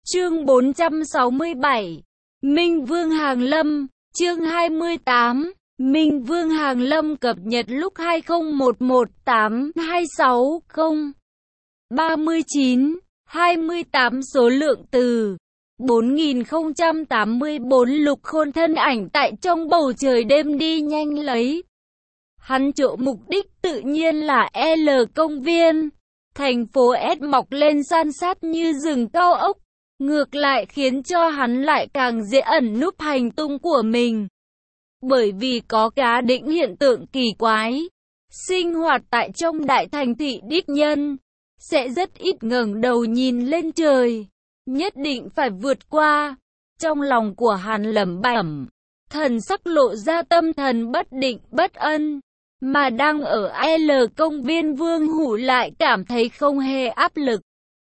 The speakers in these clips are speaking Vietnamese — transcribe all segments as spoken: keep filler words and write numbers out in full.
Chương bốn trăm sáu mươi bảy, Minh Vương Hàng Lâm. Chương hai mươi tám, Minh Vương Hàng Lâm cập nhật lúc hai không một một tám hai sáu không ba chín hai mươi tám số lượng từ bốn nghìn không trăm tám mươi bốn. Lục Khôn thân ảnh tại trong bầu trời đêm đi nhanh lấy. Hắn chỗ mục đích tự nhiên là L công viên. Thành phố S mọc lên san sát như rừng cao ốc, ngược lại khiến cho hắn lại càng dễ ẩn núp hành tung của mình. Bởi vì có cá định hiện tượng kỳ quái, sinh hoạt tại trong đại thành thị đích nhân, sẽ rất ít ngẩng đầu nhìn lên trời, nhất định phải vượt qua. Trong lòng của hắn lẩm bẩm, thần sắc lộ ra tâm thần bất định bất ân. Mà đang ở L công viên Vương Hủ lại cảm thấy không hề áp lực.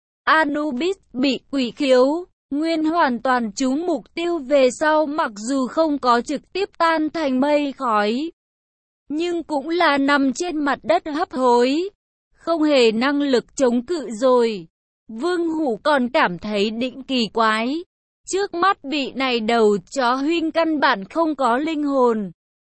Anubis bị quỷ khiếu nguyên hoàn toàn trúng mục tiêu về sau, mặc dù không có trực tiếp tan thành mây khói, nhưng cũng là nằm trên mặt đất hấp hối, không hề năng lực chống cự rồi. Vương Hủ còn cảm thấy định kỳ quái, trước mắt vị này đầu chó huynh căn bản không có linh hồn,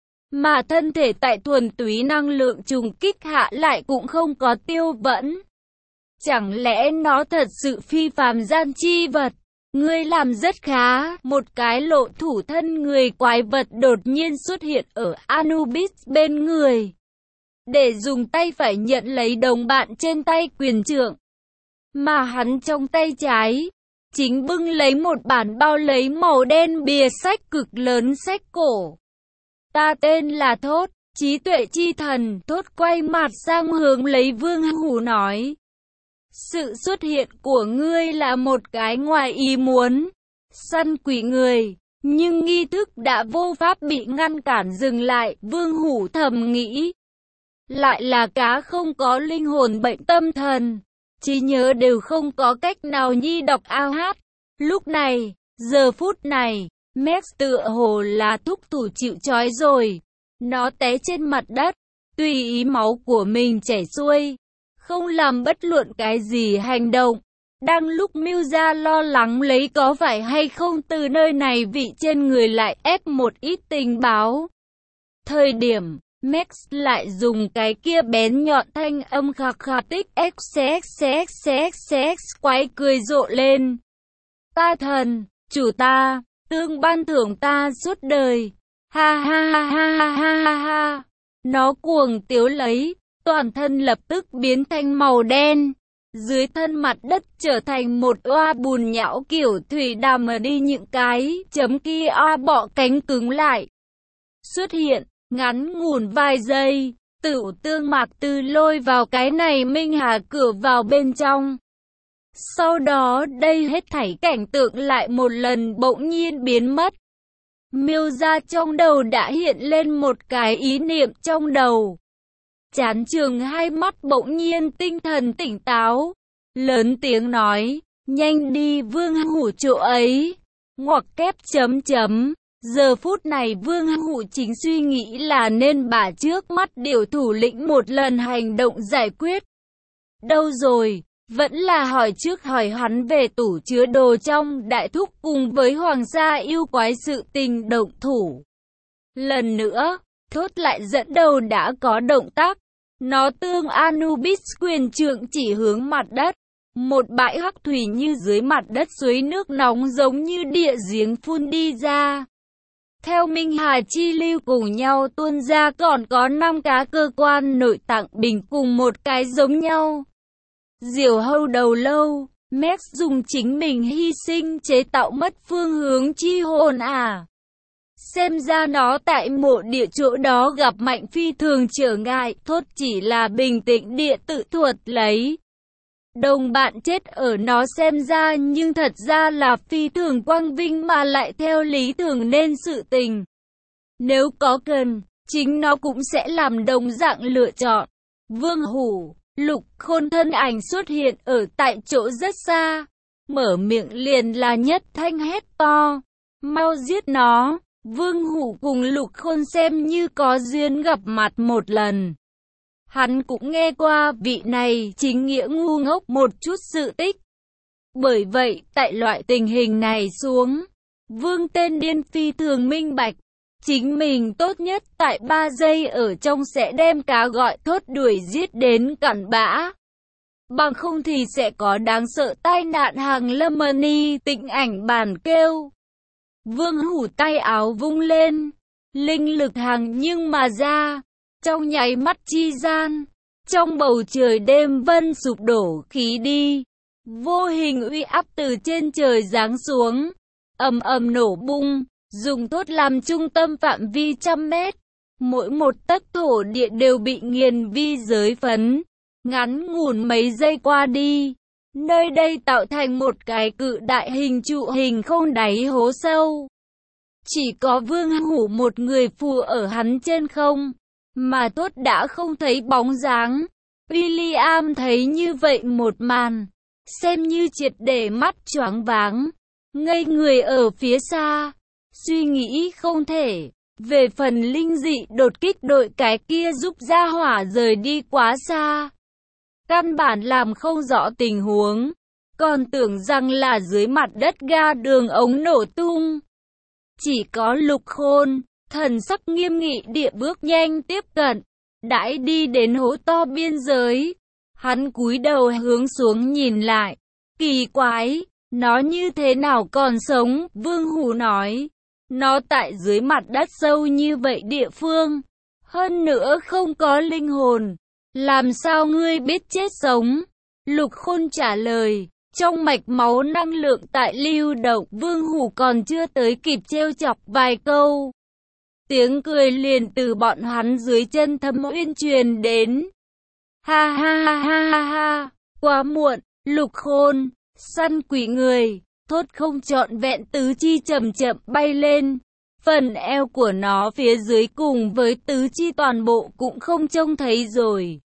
mà thân thể tại thuần túy năng lượng trùng kích hạ lại cũng không có tiêu vẫn. Chẳng lẽ nó thật sự phi phàm gian chi vật? Ngươi làm rất khá. Một cái lộ thủ thân người quái vật đột nhiên xuất hiện ở Anubis bên người, để dùng tay phải nhận lấy đồng bạn trên tay quyền trượng, mà hắn trong tay trái chính bưng lấy một bản bao lấy màu đen bìa sách cực lớn sách cổ. Ta tên là Thốt, trí tuệ chi thần. Thốt quay mặt sang hướng lấy Vương Hủ nói, sự xuất hiện của ngươi là một cái ngoài ý muốn, săn quỷ người, nhưng nghi thức đã vô pháp bị ngăn cản dừng lại. Vương Hủ thầm nghĩ, lại là cá không có linh hồn bệnh tâm thần, trí nhớ đều không có cách nào nhi đọc ao hát. Lúc này, giờ phút này, Max tựa hồ là thúc thủ chịu trói rồi. Nó té trên mặt đất, tùy ý máu của mình chảy xuôi, không làm bất luận cái gì hành động. Đang lúc Mưu Gia lo lắng lấy có phải hay không từ nơi này vị trên người lại ép một ít tình báo, thời điểm Max lại dùng cái kia bén nhọn thanh âm khạc khạc tích xxxxxx quái cười rộ lên. Ta thần, chủ ta, tương ban thưởng ta suốt đời. Ha ha ha ha ha ha ha ha. Nó cuồng tiếu lấy, toàn thân lập tức biến thành màu đen, dưới thân mặt đất trở thành một oa bùn nhão kiểu thủy đàm, mà đi những cái chấm kia oa bọ cánh cứng lại. Xuất hiện, ngắn ngủn vài giây, Tửu Tương Mạc Tư lôi vào cái này Minh Hà cửa vào bên trong. Sau đó đây hết thảy cảnh tượng lại một lần bỗng nhiên biến mất. Miêu Gia trong đầu đã hiện lên một cái ý niệm trong đầu. Chán trường hai mắt bỗng nhiên tinh thần tỉnh táo, lớn tiếng nói, nhanh đi Vương Hủ chỗ ấy, ngoặc kép chấm chấm. Giờ phút này Vương Hủ chính suy nghĩ là nên bà trước mắt điều thủ lĩnh một lần hành động giải quyết. Đâu rồi, vẫn là hỏi trước hỏi hắn về tủ chứa đồ trong đại thúc cùng với hoàng gia yêu quái sự tình động thủ. Lần nữa, Thốt lại dẫn đầu đã có động tác. Nó tương Anubis quyền trượng chỉ hướng mặt đất. Một bãi hắc thủy như dưới mặt đất suối nước nóng giống như địa giếng phun đi ra. Theo Minh Hà chi lưu cùng nhau tuôn ra, còn có năm cá cơ quan nội tạng bình cùng một cái giống nhau. Diều hâu đầu lâu, Max dùng chính mình hy sinh chế tạo mất phương hướng chi hồn à. Xem ra nó tại mộ địa chỗ đó gặp mạnh phi thường trở ngại. Thốt chỉ là bình tĩnh địa tự thuật lấy. Đồng bạn chết ở nó xem ra, nhưng thật ra là phi thường quang vinh mà lại theo lý thường nên sự tình. Nếu có cần, chính nó cũng sẽ làm đồng dạng lựa chọn. Vương Hủ, Lục Khôn thân ảnh xuất hiện ở tại chỗ rất xa, mở miệng liền là nhất thanh hét to, mau giết nó. Vương Hủ cùng Lục Khôn xem như có duyên gặp mặt một lần. Hắn cũng nghe qua vị này chính nghĩa ngu ngốc một chút sự tích. Bởi vậy, tại loại tình hình này xuống, Vương tên điên phi thường minh bạch. Chính mình tốt nhất tại ba giây ở trong sẽ đem cá gọi thốt đuổi giết đến cặn bã. Bằng không thì sẽ có đáng sợ tai nạn hàng lâm ni tịnh ảnh bản kêu. Vương Hủ tay áo vung lên, linh lực hàng nhưng mà ra, trong nháy mắt chi gian, trong bầu trời đêm vân sụp đổ khí đi, vô hình uy áp từ trên trời giáng xuống, ầm ầm nổ bung, dùng thốt làm trung tâm phạm vi trăm mét, mỗi một tấc thổ địa đều bị nghiền vi giới phấn, ngắn ngủn mấy giây qua đi. Nơi đây tạo thành một cái cự đại hình trụ hình không đáy hố sâu. Chỉ có Vương Hủ một người phù ở hắn trên không, mà Thốt đã không thấy bóng dáng. William thấy như vậy một màn, xem như triệt để mắt choáng váng, ngây người ở phía xa, suy nghĩ không thể. Về phần linh dị đột kích đội cái kia giúp gia hỏa rời đi quá xa, căn bản làm không rõ tình huống, còn tưởng rằng là dưới mặt đất ga đường ống nổ tung. Chỉ có Lục Khôn, thần sắc nghiêm nghị địa bước nhanh tiếp cận, đãi đi đến hố to biên giới. Hắn cúi đầu hướng xuống nhìn lại, kỳ quái, nó như thế nào còn sống? Vương Hủ nói, nó tại dưới mặt đất sâu như vậy địa phương, hơn nữa không có linh hồn. Làm sao ngươi biết chết sống? Lục Khôn trả lời, trong mạch máu năng lượng tại lưu động. Vương Hủ còn chưa tới kịp trêu chọc vài câu, tiếng cười liền từ bọn hắn dưới chân Thâm Uyên truyền đến. Ha ha ha ha ha ha, quá muộn. Lục Khôn, săn quỷ người, Thốt không trọn vẹn tứ chi chậm chậm bay lên. Phần eo của nó phía dưới cùng với tứ chi toàn bộ cũng không trông thấy rồi.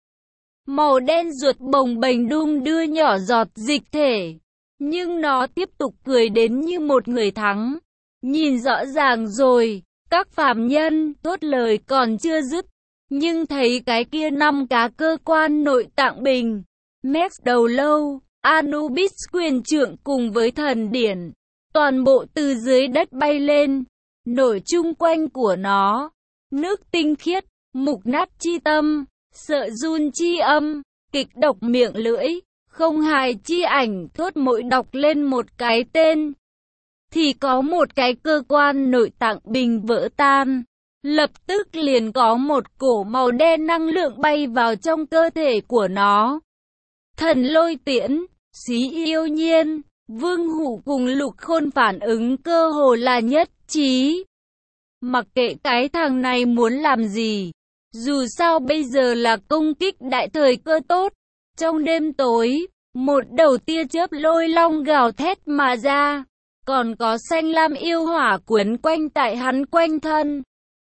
Màu đen ruột bồng bềnh đung đưa nhỏ giọt dịch thể. Nhưng nó tiếp tục cười đến như một người thắng. Nhìn rõ ràng rồi, các phàm nhân. Thốt lời còn chưa dứt, nhưng thấy cái kia năm cá cơ quan nội tạng bình, Max đầu lâu, Anubis quyền trượng cùng với thần điển, toàn bộ từ dưới đất bay lên, nổi chung quanh của nó. Nước tinh khiết, mục nát chi tâm, sợ run chi âm, kịch độc miệng lưỡi, không hài chi ảnh. Thốt mỗi đọc lên một cái tên, thì có một cái cơ quan nội tạng bình vỡ tan. Lập tức liền có một cổ màu đen năng lượng bay vào trong cơ thể của nó. Thần lôi tiễn, xí yêu nhiên. Vương Hủ cùng Lục Khôn phản ứng cơ hồ là nhất trí. Mặc kệ cái thằng này muốn làm gì, dù sao bây giờ là công kích đại thời cơ tốt. Trong đêm tối, một đầu tia chớp lôi long gào thét mà ra, còn có xanh lam yêu hỏa quấn quanh tại hắn quanh thân.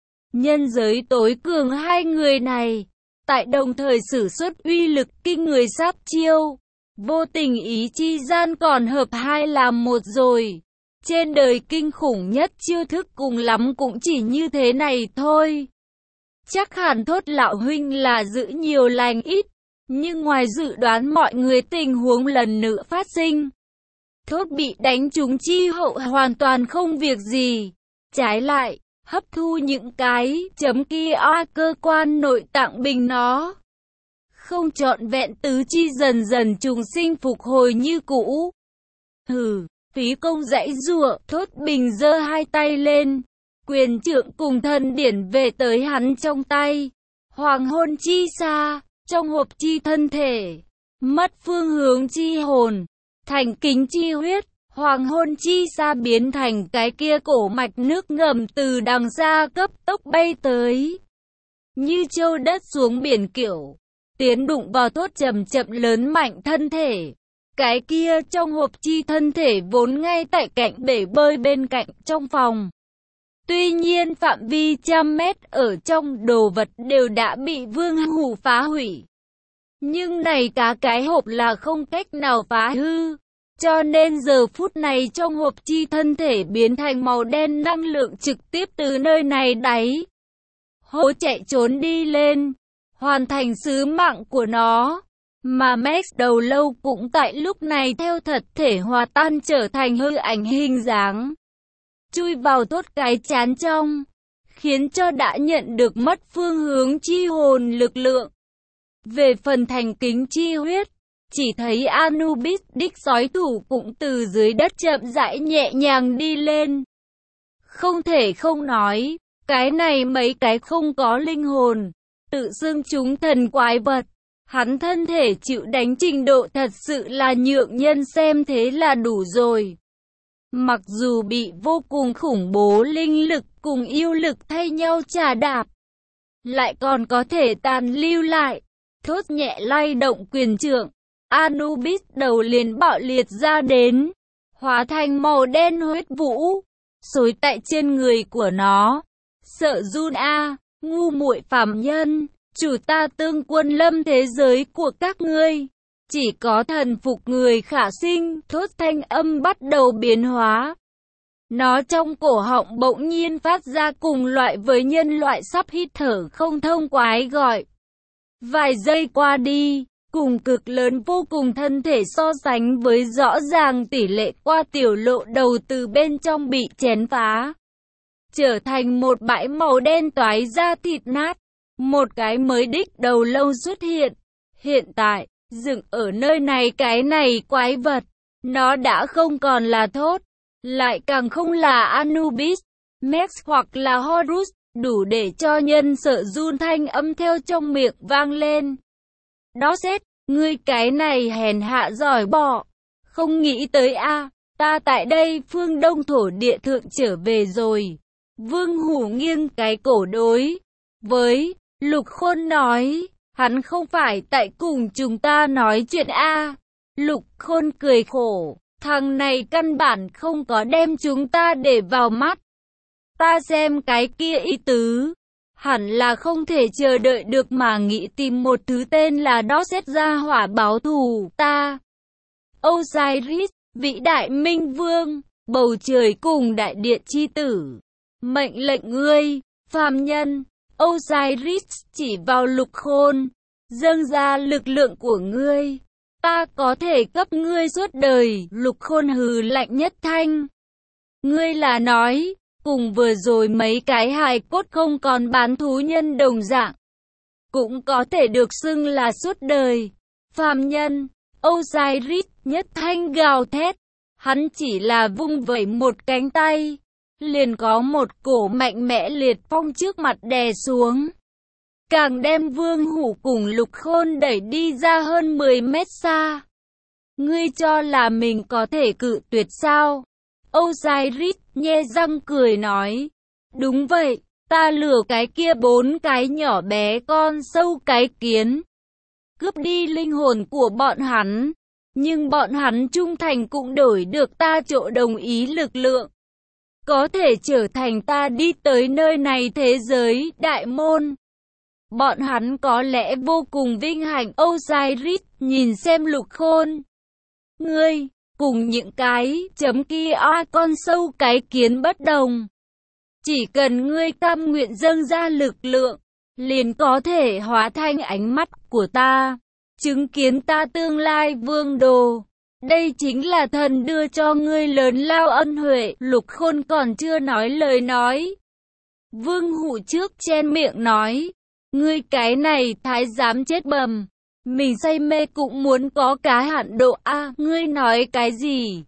Nhân giới tối cường hai người này, tại đồng thời sử xuất uy lực kinh người sát chiêu, vô tình ý chi gian còn hợp hai làm một rồi. Trên đời kinh khủng nhất chiêu thức cùng lắm cũng chỉ như thế này thôi. Chắc hẳn Thốt lão huynh là giữ nhiều lành ít, nhưng ngoài dự đoán mọi người tình huống lần nữa phát sinh. Thốt bị đánh trúng chi hậu hoàn toàn không việc gì, trái lại hấp thu những cái chấm kia a cơ quan nội tạng bình nó. Không trọn vẹn tứ chi dần dần trùng sinh phục hồi như cũ. Hừ, phí công dãy giụa. Thốt bình giơ hai tay lên, quyền trượng cùng thần điển về tới hắn trong tay. Hoàng hôn chi xa, trong hộp chi thân thể, mất phương hướng chi hồn, thành kính chi huyết. Hoàng hôn chi xa biến thành cái kia cổ mạch nước ngầm từ đằng xa cấp tốc bay tới, như châu đất xuống biển kiểu, tiến đụng vào Thốt chậm chậm lớn mạnh thân thể. Cái kia trong hộp chi thân thể vốn ngay tại cạnh bể bơi bên cạnh trong phòng. Tuy nhiên phạm vi trăm mét ở trong đồ vật đều đã bị Vương Hủ phá hủy. Nhưng này cá cái hộp là không cách nào phá hư. Cho nên giờ phút này trong hộp chi thân thể biến thành màu đen năng lượng trực tiếp từ nơi này đáy hố chạy trốn đi lên, hoàn thành sứ mạng của nó. Mà Max đầu lâu cũng tại lúc này theo thật thể hòa tan trở thành hư ảnh hình dáng, chui vào thốt cái chán trong, khiến cho đã nhận được mất phương hướng chi hồn lực lượng. Về phần thành kính chi huyết, chỉ thấy Anubis đích sói thủ cũng từ dưới đất chậm rãi nhẹ nhàng đi lên. Không thể không nói, cái này mấy cái không có linh hồn, tự xưng chúng thần quái vật, hắn thân thể chịu đánh trình độ thật sự là nhượng nhân xem thế là đủ rồi. Mặc dù bị vô cùng khủng bố linh lực cùng yêu lực thay nhau chà đạp, lại còn có thể tàn lưu lại, thốt nhẹ lay động quyền trượng, Anubis đầu liền bạo liệt ra đến, hóa thành màu đen huyết vũ, xối tại trên người của nó. Sợ run a, ngu muội phàm nhân, chủ ta tương quân lâm thế giới của các ngươi, chỉ có thần phục người khả sinh, thốt thanh âm bắt đầu biến hóa. Nó trong cổ họng bỗng nhiên phát ra cùng loại với nhân loại sắp hít thở không thông quái gọi. Vài giây qua đi, cùng cực lớn vô cùng thân thể so sánh với rõ ràng tỷ lệ qua tiểu lộ đầu từ bên trong bị chén phá, trở thành một bãi màu đen toái ra thịt nát. Một cái mới đích đầu lâu xuất hiện. Hiện tại, dựng ở nơi này cái này quái vật, nó đã không còn là thốt, lại càng không là Anubis, Max hoặc là Horus, đủ để cho nhân sợ run thanh âm theo trong miệng vang lên. Đó xét, ngươi cái này hèn hạ giỏi bọ, không nghĩ tới a, ta tại đây phương Đông thổ địa thượng trở về rồi. Vương Hủ nghiêng cái cổ đối với Lục Khôn nói, hắn không phải tại cùng chúng ta nói chuyện a. Lục Khôn cười khổ, thằng này căn bản không có đem chúng ta để vào mắt. Ta xem cái kia ý tứ, hẳn là không thể chờ đợi được mà nghĩ tìm một thứ tên là đó xét ra hỏa báo thù ta. Osiris, vĩ đại minh vương, bầu trời cùng đại điện chi tử, mệnh lệnh ngươi, phàm nhân. Osiris chỉ vào Lục Khôn, dâng ra lực lượng của ngươi, ta có thể cấp ngươi suốt đời. Lục Khôn hừ lạnh nhất thanh. Ngươi là nói, cùng vừa rồi mấy cái hài cốt không còn bán thú nhân đồng dạng, cũng có thể được xưng là suốt đời. Phàm nhân, Osiris nhất thanh gào thét, hắn chỉ là vung vẩy một cánh tay, liền có một cổ mạnh mẽ liệt phong trước mặt đè xuống, càng đem Vương Hủ cùng Lục Khôn đẩy đi ra hơn mười mét xa. Ngươi cho là mình có thể cự tuyệt sao? Osiris nhe răng cười nói, đúng vậy, ta lừa cái kia bốn cái nhỏ bé con sâu cái kiến, cướp đi linh hồn của bọn hắn, nhưng bọn hắn trung thành cũng đổi được ta chỗ đồng ý lực lượng, có thể trở thành ta đi tới nơi này thế giới đại môn. Bọn hắn có lẽ vô cùng vinh hạnh. Osiris nhìn xem Lục Khôn, ngươi cùng những cái chấm kia a con sâu cái kiến bất đồng, chỉ cần ngươi cam nguyện dâng ra lực lượng, liền có thể hóa thành ánh mắt của ta, chứng kiến ta tương lai vương đồ. Đây chính là thần đưa cho ngươi lớn lao ân huệ. Lục Khôn còn chưa nói lời nói, Vương Hủ trước chen miệng nói, ngươi cái này thái giám chết bầm, mình say mê cũng muốn có cái hạn độ a. À, ngươi nói cái gì?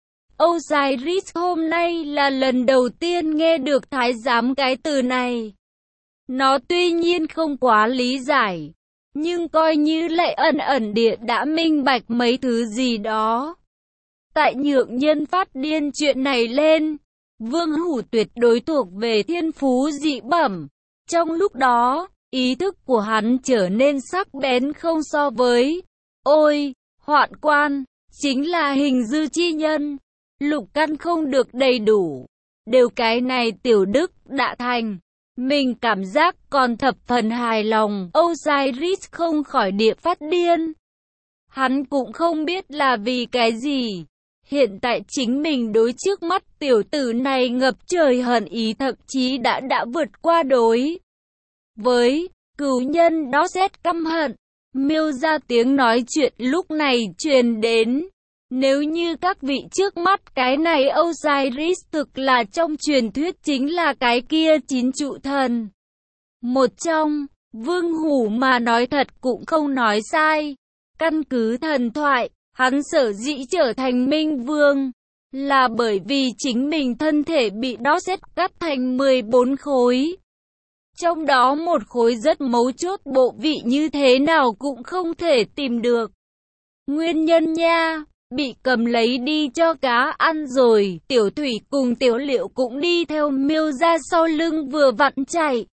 Osiris hôm nay là lần đầu tiên nghe được thái giám cái từ này. Nó tuy nhiên không quá lý giải, nhưng coi như lại ẩn ẩn địa đã minh bạch mấy thứ gì đó. Tại nhượng nhân phát điên chuyện này lên, Vương Hủ tuyệt đối thuộc về thiên phú dị bẩm. Trong lúc đó, ý thức của hắn trở nên sắc bén không so với. Ôi, hoạn quan, chính là hình dư chi nhân. Lục căn không được đầy đủ. Đều cái này tiểu đức đã thành. Mình cảm giác còn thập phần hài lòng. Osiris không khỏi địa phát điên. Hắn cũng không biết là vì cái gì. Hiện tại chính mình đối trước mắt tiểu tử này ngập trời hận ý, thậm chí đã đã vượt qua đối với cửu nhân đó xét căm hận. Miêu ra tiếng nói chuyện lúc này truyền đến. Nếu như các vị trước mắt cái này Osiris thực là trong truyền thuyết chính là cái kia chín trụ thần. Một trong, Vương Hủ mà nói thật cũng không nói sai. Căn cứ thần thoại, hắn sở dĩ trở thành Minh Vương, là bởi vì chính mình thân thể bị đốt xét cắt thành mười bốn khối. Trong đó một khối rất mấu chốt bộ vị như thế nào cũng không thể tìm được. Nguyên nhân nha, bị cầm lấy đi cho cá ăn rồi, Tiểu Thủy cùng Tiểu Liệu cũng đi theo Miêu ra sau lưng vừa vặn chạy.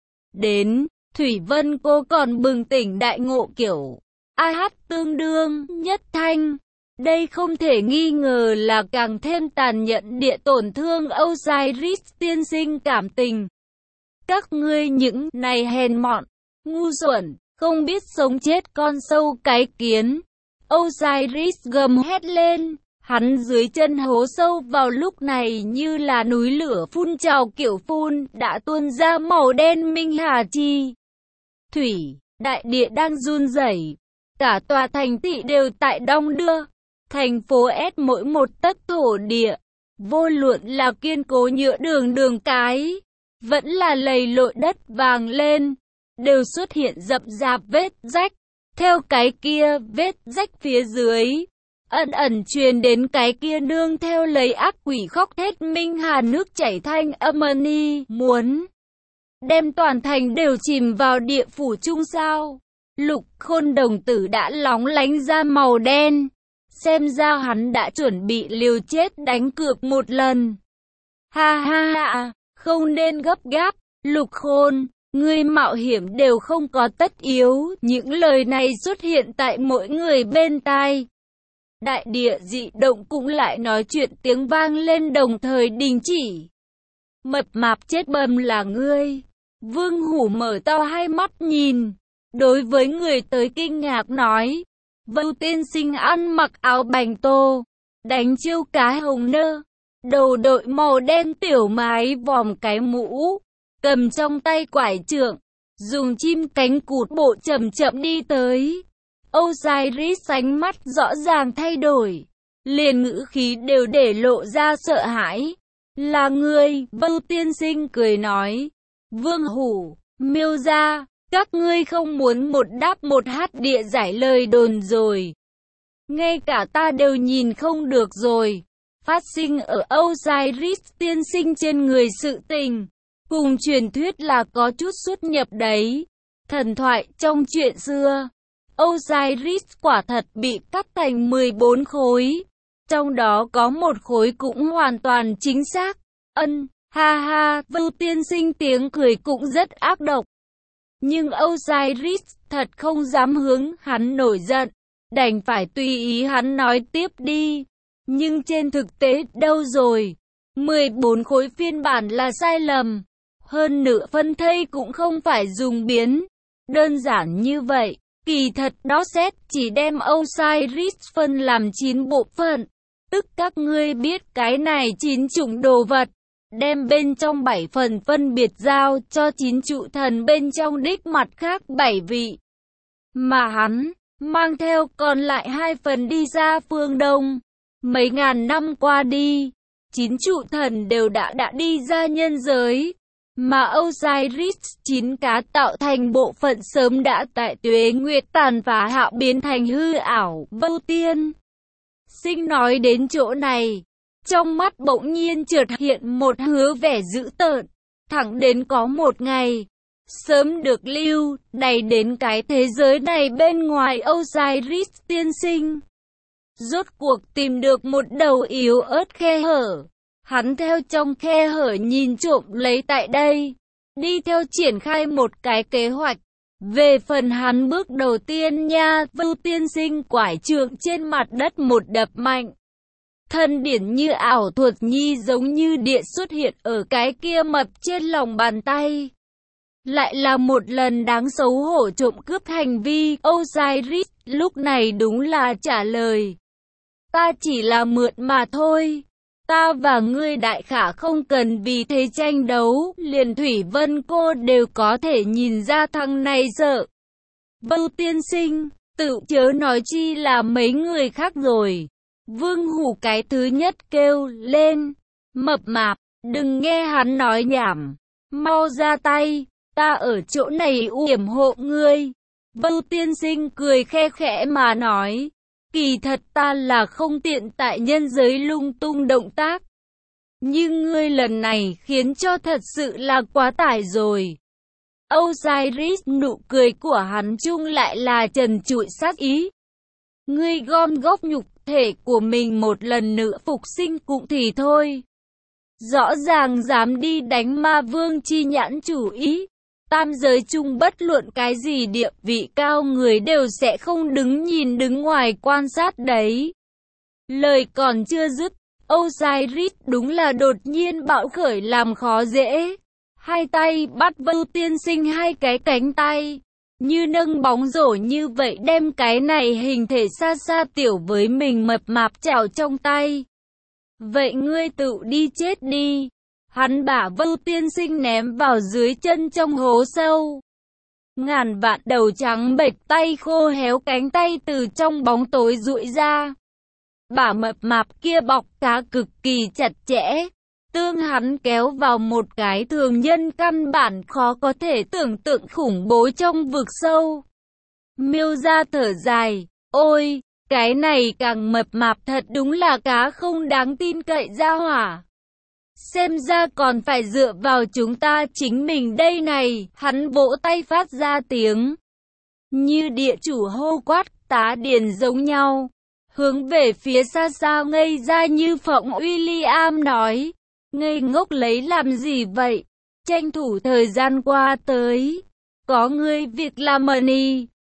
Đến, Thủy Vân cô còn bừng tỉnh đại ngộ kiểu a hát tương đương, nhất thanh. Đây không thể nghi ngờ là càng thêm tàn nhẫn địa tổn thương Osiris tiên sinh cảm tình. Các ngươi những này hèn mọn, ngu xuẩn, không biết sống chết con sâu cái kiến. Osiris gầm hét lên, hắn dưới chân hố sâu vào lúc này như là núi lửa phun trào kiểu phun, đã tuôn ra màu đen minh hà chi. Thủy, đại địa đang run rẩy, cả tòa thành thị đều tại đong đưa. Thành phố S mỗi một tấc thổ địa, vô luận là kiên cố nhựa đường đường cái, vẫn là lầy lội đất vàng lên, đều xuất hiện rậm rạp vết rách. Theo cái kia vết rách phía dưới, ẩn ẩn truyền đến cái kia nương theo lấy ác quỷ khóc thét minh hà nước chảy thanh âm ni muốn đem toàn thành đều chìm vào địa phủ chung sao. Lục Khôn đồng tử đã lóng lánh ra màu đen. Xem ra hắn đã chuẩn bị liều chết đánh cược một lần. Ha ha ha, không nên gấp gáp, Lục Khôn, ngươi mạo hiểm đều không có tất yếu. Những lời này xuất hiện tại mỗi người bên tai. Đại địa dị động cũng lại nói chuyện tiếng vang lên đồng thời đình chỉ. Mập mạp chết bầm là ngươi. Vương Hủ mở to hai mắt nhìn. Đối với người tới kinh ngạc nói. Vưu tiên sinh ăn mặc áo bành tô, đánh chiêu cái hồng nơ, đầu đội màu đen tiểu mái vòm cái mũ, cầm trong tay quải trượng, dùng chim cánh cụt bộ chậm chậm đi tới. Osiris ánh mắt rõ ràng thay đổi, liền ngữ khí đều để lộ ra sợ hãi. Là ngươi, Vưu tiên sinh cười nói. Vương Hủ, Miêu ra. Các ngươi không muốn một đáp một hát địa giải lời đồn rồi. Ngay cả ta đều nhìn không được rồi. Phát sinh ở Osiris tiên sinh trên người sự tình. Cùng truyền thuyết là có chút xuất nhập đấy. Thần thoại trong chuyện xưa. Osiris quả thật bị cắt thành mười bốn khối. Trong đó có một khối cũng hoàn toàn chính xác. Ân, ha ha, Vưu tiên sinh tiếng cười cũng rất ác độc. Nhưng Osiris thật không dám hướng hắn nổi giận, đành phải tùy ý hắn nói tiếp đi. Nhưng trên thực tế đâu rồi? mười bốn khối phiên bản là sai lầm. Hơn nửa phân thây cũng không phải dùng biến. Đơn giản như vậy, kỳ thật đó xét chỉ đem Osiris phân làm chín bộ phận. Tức các ngươi biết cái này chín chủng đồ vật. Đem bên trong bảy phần phân biệt giao cho chín trụ thần bên trong đích mặt khác bảy vị. Mà hắn, mang theo còn lại hai phần đi ra phương Đông. Mấy ngàn năm qua đi, chín trụ thần đều đã đã đi ra nhân giới. Mà Osiris chín cá tạo thành bộ phận sớm đã tại tuế nguyệt tàn phá hạo biến thành hư ảo. Vưu tiên sinh nói đến chỗ này, trong mắt bỗng nhiên chợt hiện một hứa vẻ dữ tợn, thẳng đến có một ngày, sớm được lưu, đày đến cái thế giới này bên ngoài Osiris tiên sinh. Rốt cuộc tìm được một đầu yếu ớt khe hở, hắn theo trong khe hở nhìn trộm lấy tại đây, đi theo triển khai một cái kế hoạch. Về phần hắn bước đầu tiên nha, Vưu tiên sinh quải trượng trên mặt đất một đập mạnh. Thân điển như ảo thuật nhi giống như địa xuất hiện ở cái kia mập trên lòng bàn tay. Lại là một lần đáng xấu hổ trộm cướp hành vi. Osiris lúc này đúng là trả lời. Ta chỉ là mượn mà thôi. Ta và ngươi đại khả không cần vì thế tranh đấu. Liền Thủy Vân cô đều có thể nhìn ra thằng này sợ. Vưu tiên sinh, tự chớ nói chi là mấy người khác rồi. Vương Hủ cái thứ nhất kêu lên. Mập mạp, đừng nghe hắn nói nhảm. Mau ra tay, ta ở chỗ này yểm hộ ngươi. Vưu tiên sinh cười khe khẽ mà nói. Kỳ thật ta là không tiện tại nhân giới lung tung động tác. Nhưng ngươi lần này khiến cho thật sự là quá tải rồi. Osiris, nụ cười của hắn chung lại là trần trụi sát ý. Ngươi gom góp nhục thể của mình một lần nữa phục sinh cũng thì thôi. Rõ ràng dám đi đánh ma vương chi nhãn chủ ý. Tam giới chung bất luận cái gì địa vị cao người đều sẽ không đứng nhìn đứng ngoài quan sát đấy. Lời còn chưa dứt, Osiris đúng là đột nhiên bạo khởi làm khó dễ. Hai tay bắt Vưu tiên sinh hai cái cánh tay, như nâng bóng rổ như vậy đem cái này hình thể xa xa tiểu với mình mập mạp chảo trong tay. Vậy ngươi tự đi chết đi. Hắn bả Vưu tiên sinh ném vào dưới chân trong hố sâu. Ngàn vạn đầu trắng bệch tay khô héo cánh tay từ trong bóng tối duỗi ra. Bả mập mạp kia bọc cá cực kỳ chặt chẽ. Tương hắn kéo vào một cái thường nhân căn bản khó có thể tưởng tượng khủng bố trong vực sâu. Miêu ra thở dài. Ôi, cái này càng mập mạp thật đúng là cá không đáng tin cậy ra hỏa. Xem ra còn phải dựa vào chúng ta chính mình đây này. Hắn vỗ tay phát ra tiếng như địa chủ hô quát, tá điền giống nhau. Hướng về phía xa xa ngây ra như phộng. William nói. Ngây ngốc lấy làm gì vậy? Tranh thủ thời gian qua tới. Có ngươi việc làm money.